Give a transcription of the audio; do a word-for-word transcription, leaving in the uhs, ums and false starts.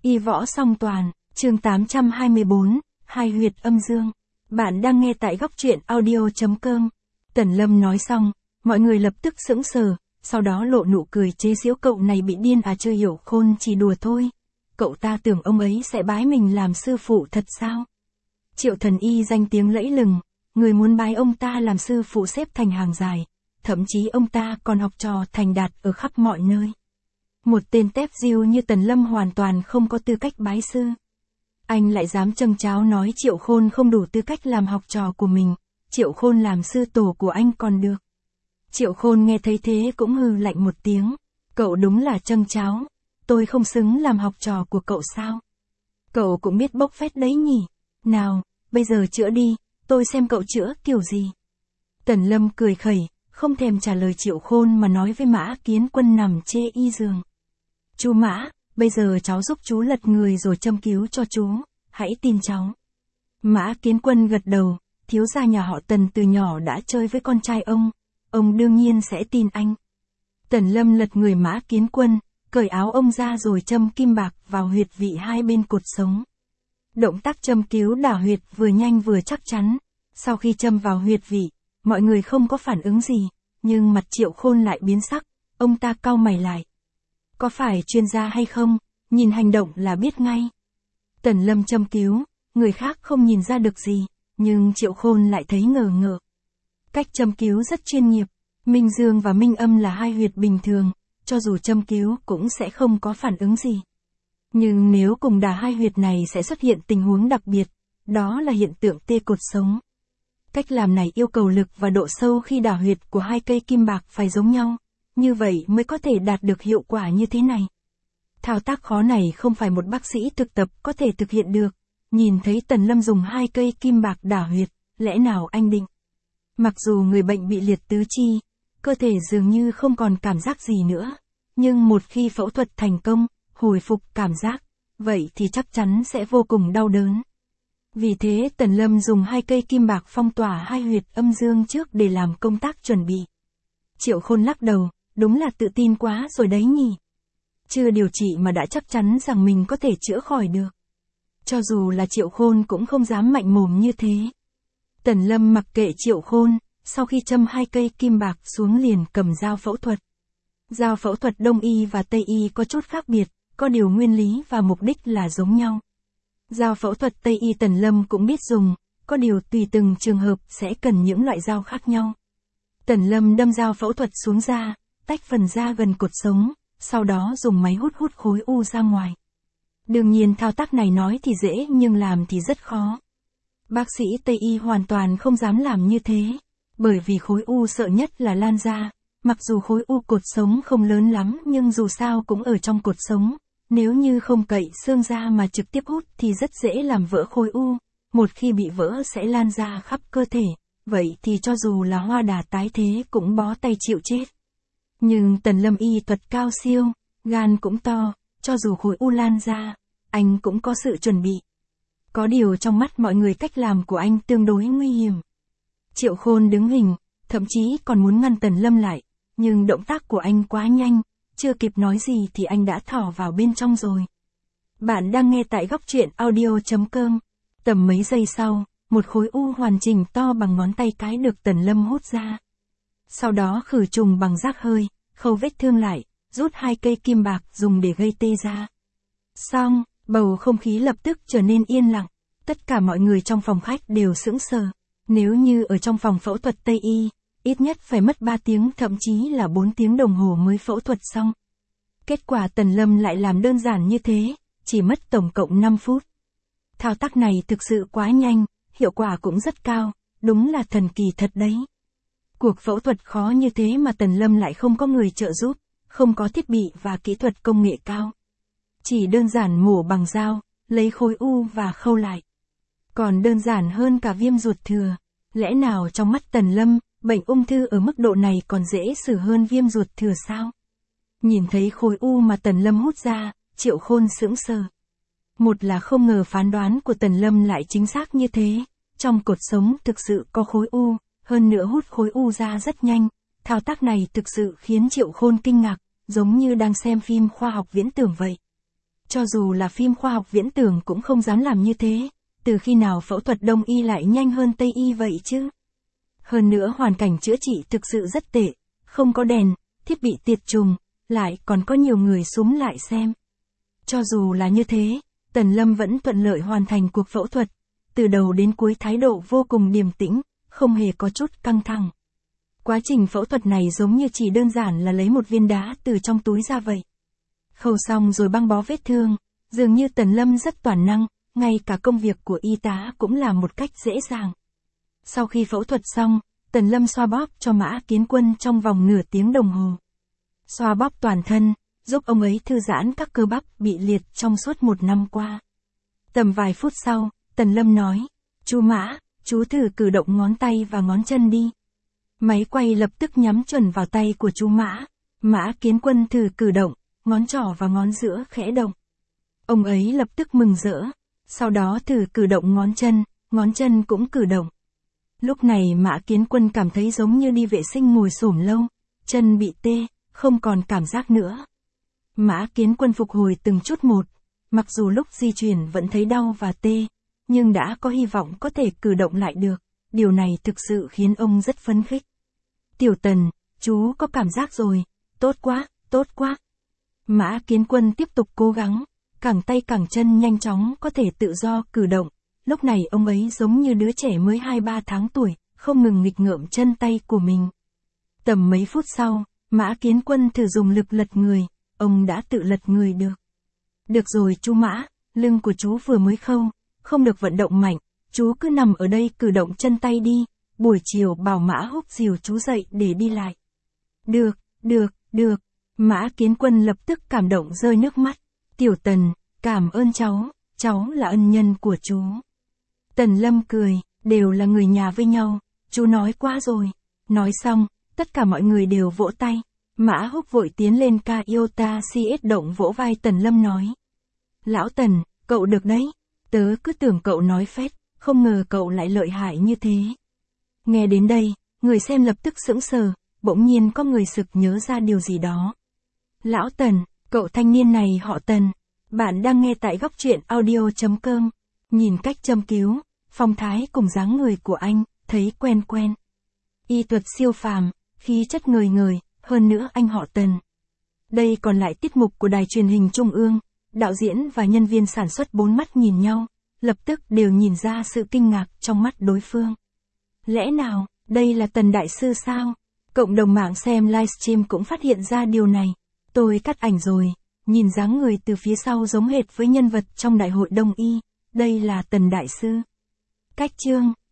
Y võ song toàn, chương tám trăm hai mươi bốn, hai huyệt âm dương. Bạn đang nghe tại góc truyện audio.com. Tần Lâm nói xong, mọi người lập tức sững sờ, sau đó lộ nụ cười chế giễu cậu này bị điên à, chơi Hiểu Khôn chỉ đùa thôi. Cậu ta tưởng ông ấy sẽ bái mình làm sư phụ thật sao? Triệu Thần Y danh tiếng lẫy lừng, người muốn bái ông ta làm sư phụ xếp thành hàng dài, thậm chí ông ta còn học trò thành đạt ở khắp mọi nơi. Một tên tép diêu như Tần Lâm hoàn toàn không có tư cách bái sư. Anh lại dám châng cháo nói Triệu Khôn không đủ tư cách làm học trò của mình, Triệu Khôn làm sư tổ của anh còn được. Triệu Khôn nghe thấy thế cũng hừ lạnh một tiếng, cậu đúng là châng cháo, tôi không xứng làm học trò của cậu sao? Cậu cũng biết bốc phét đấy nhỉ, nào, bây giờ chữa đi, tôi xem cậu chữa kiểu gì. Tần Lâm cười khẩy, không thèm trả lời Triệu Khôn mà nói với Mã Kiến Quân nằm chê y giường. Chú Mã, bây giờ cháu giúp chú lật người rồi châm cứu cho chú, hãy tin cháu. Mã Kiến Quân gật đầu, thiếu gia nhà họ Tần từ nhỏ đã chơi với con trai ông, ông đương nhiên sẽ tin anh. Tần Lâm lật người Mã Kiến Quân, cởi áo ông ra rồi châm kim bạc vào huyệt vị hai bên cột sống. Động tác châm cứu đả huyệt vừa nhanh vừa chắc chắn, sau khi châm vào huyệt vị, mọi người không có phản ứng gì, nhưng mặt Triệu Khôn lại biến sắc, ông ta cau mày lại. Có phải chuyên gia hay không, nhìn hành động là biết ngay. Tần Lâm châm cứu, người khác không nhìn ra được gì, nhưng Triệu Khôn lại thấy ngờ ngợ. Cách châm cứu rất chuyên nghiệp, minh dương và minh âm là hai huyệt bình thường, cho dù châm cứu cũng sẽ không có phản ứng gì. Nhưng nếu cùng đả hai huyệt này sẽ xuất hiện tình huống đặc biệt, đó là hiện tượng tê cột sống. Cách làm này yêu cầu lực và độ sâu khi đả huyệt của hai cây kim bạc phải giống nhau, như vậy mới có thể đạt được hiệu quả như thế này. Thao tác khó này không phải một bác sĩ thực tập có thể thực hiện được, nhìn thấy Tần Lâm dùng hai cây kim bạc đả huyệt, lẽ nào anh định? Mặc dù người bệnh bị liệt tứ chi, cơ thể dường như không còn cảm giác gì nữa, nhưng một khi phẫu thuật thành công, hồi phục cảm giác, vậy thì chắc chắn sẽ vô cùng đau đớn. Vì thế Tần Lâm dùng hai cây kim bạc phong tỏa hai huyệt âm dương trước để làm công tác chuẩn bị. Triệu Khôn lắc đầu, đúng là tự tin quá rồi đấy nhỉ. Chưa điều trị mà đã chắc chắn rằng mình có thể chữa khỏi được. Cho dù là Triệu Khôn cũng không dám mạnh mồm như thế. Tần Lâm mặc kệ Triệu Khôn, sau khi châm hai cây kim bạc xuống liền cầm dao phẫu thuật. Dao phẫu thuật Đông y và Tây y có chút khác biệt, có điều nguyên lý và mục đích là giống nhau. Dao phẫu thuật Tây y Tần Lâm cũng biết dùng, có điều tùy từng trường hợp sẽ cần những loại dao khác nhau. Tần Lâm đâm dao phẫu thuật xuống da, tách phần da gần cột sống, sau đó dùng máy hút hút khối u ra ngoài. Đương nhiên thao tác này nói thì dễ nhưng làm thì rất khó. Bác sĩ Tây y hoàn toàn không dám làm như thế, bởi vì khối u sợ nhất là lan ra, mặc dù khối u cột sống không lớn lắm nhưng dù sao cũng ở trong cột sống, nếu như không cậy xương ra mà trực tiếp hút thì rất dễ làm vỡ khối u, một khi bị vỡ sẽ lan ra khắp cơ thể, vậy thì cho dù là Hoa Đà tái thế cũng bó tay chịu chết. Nhưng Tần Lâm y thuật cao siêu, gan cũng to, cho dù khối u lan ra, anh cũng có sự chuẩn bị. Có điều trong mắt mọi người cách làm của anh tương đối nguy hiểm. Triệu Khôn đứng hình, thậm chí còn muốn ngăn Tần Lâm lại, nhưng động tác của anh quá nhanh, chưa kịp nói gì thì anh đã thỏ vào bên trong rồi. Bạn đang nghe tại góc truyện audio.com. Tầm mấy giây sau, một khối u hoàn chỉnh to bằng ngón tay cái được Tần Lâm hút ra. Sau đó khử trùng bằng rác hơi, khâu vết thương lại, rút hai cây kim bạc dùng để gây tê ra. Xong, bầu không khí lập tức trở nên yên lặng, tất cả mọi người trong phòng khách đều sững sờ. Nếu như ở trong phòng phẫu thuật Tây y, ít nhất phải mất ba tiếng thậm chí là bốn tiếng đồng hồ mới phẫu thuật xong. Kết quả Tần Lâm lại làm đơn giản như thế, chỉ mất tổng cộng năm phút. Thao tác này thực sự quá nhanh, hiệu quả cũng rất cao, đúng là thần kỳ thật đấy. Cuộc phẫu thuật khó như thế mà Tần Lâm lại không có người trợ giúp, không có thiết bị và kỹ thuật công nghệ cao. Chỉ đơn giản mổ bằng dao, lấy khối u và khâu lại. Còn đơn giản hơn cả viêm ruột thừa, lẽ nào trong mắt Tần Lâm, bệnh ung thư ở mức độ này còn dễ xử hơn viêm ruột thừa sao? Nhìn thấy khối u mà Tần Lâm hút ra, Triệu Khôn sững sờ. Một là không ngờ phán đoán của Tần Lâm lại chính xác như thế, trong cột sống thực sự có khối u, hơn nữa hút khối u ra rất nhanh, thao tác này thực sự khiến Triệu Khôn kinh ngạc, giống như đang xem phim khoa học viễn tưởng vậy. Cho dù là phim khoa học viễn tưởng cũng không dám làm như thế. Từ khi nào phẫu thuật Đông y lại nhanh hơn Tây y vậy chứ? Hơn nữa hoàn cảnh chữa trị thực sự rất tệ. Không có đèn, thiết bị tiệt trùng, lại còn có nhiều người súm lại xem. Cho dù là như thế, Tần Lâm vẫn thuận lợi hoàn thành cuộc phẫu thuật. Từ đầu đến cuối thái độ vô cùng điềm tĩnh, không hề có chút căng thẳng. Quá trình phẫu thuật này giống như chỉ đơn giản là lấy một viên đá từ trong túi ra vậy. Khâu xong rồi băng bó vết thương, dường như Tần Lâm rất toàn năng, ngay cả công việc của y tá cũng làm một cách dễ dàng. Sau khi phẫu thuật xong, Tần Lâm xoa bóp cho Mã Kiến Quân trong vòng nửa tiếng đồng hồ. Xoa bóp toàn thân, giúp ông ấy thư giãn các cơ bắp bị liệt trong suốt một năm qua. Tầm vài phút sau, Tần Lâm nói, chú Mã, chú thử cử động ngón tay và ngón chân đi. Máy quay lập tức nhắm chuẩn vào tay của chú Mã. Mã Kiến Quân thử cử động, ngón trỏ và ngón giữa khẽ động. Ông ấy lập tức mừng rỡ. Sau đó thử cử động ngón chân, ngón chân cũng cử động. Lúc này Mã Kiến Quân cảm thấy giống như đi vệ sinh ngồi xổm lâu, chân bị tê, không còn cảm giác nữa. Mã Kiến Quân phục hồi từng chút một, mặc dù lúc di chuyển vẫn thấy đau và tê, nhưng đã có hy vọng có thể cử động lại được, điều này thực sự khiến ông rất phấn khích. Tiểu Tần, chú có cảm giác rồi, tốt quá, tốt quá. Mã Kiến Quân tiếp tục cố gắng, cẳng tay cẳng chân nhanh chóng có thể tự do cử động, lúc này ông ấy giống như đứa trẻ mới hai ba tháng tuổi, không ngừng nghịch ngợm chân tay của mình. Tầm mấy phút sau, Mã Kiến Quân thử dùng lực lật người, ông đã tự lật người được. Được rồi chú Mã, lưng của chú vừa mới khâu, không được vận động mạnh, chú cứ nằm ở đây cử động chân tay đi, buổi chiều bảo Mã Húc dìu chú dậy để đi lại. Được, được, được, Mã Kiến Quân lập tức cảm động rơi nước mắt. Tiểu Tần, cảm ơn cháu, cháu là ân nhân của chú. Tần Lâm cười, đều là người nhà với nhau, chú nói quá rồi. Nói xong, tất cả mọi người đều vỗ tay. Mã Húc vội tiến lên Kaiota xê ét động vỗ vai Tần Lâm nói. Lão Tần, cậu được đấy. Tớ cứ tưởng cậu nói phét, không ngờ cậu lại lợi hại như thế. Nghe đến đây, người xem lập tức sững sờ, bỗng nhiên có người sực nhớ ra điều gì đó. Lão Tần, cậu thanh niên này họ Tần. Bạn đang nghe tại góc truyện audio chấm com. Nhìn cách châm cứu, phong thái cùng dáng người của anh, thấy quen quen. Y thuật siêu phàm, khí chất ngời ngời, hơn nữa anh họ Tần. Đây còn lại tiết mục của đài truyền hình Trung ương, đạo diễn và nhân viên sản xuất bốn mắt nhìn nhau, lập tức đều nhìn ra sự kinh ngạc trong mắt đối phương. Lẽ nào, đây là Tần Đại Sư sao? Cộng đồng mạng xem livestream cũng phát hiện ra điều này. Tôi cắt ảnh rồi, nhìn dáng người từ phía sau giống hệt với nhân vật trong Đại hội Đông y, đây là Tần Đại Sư. Cách chương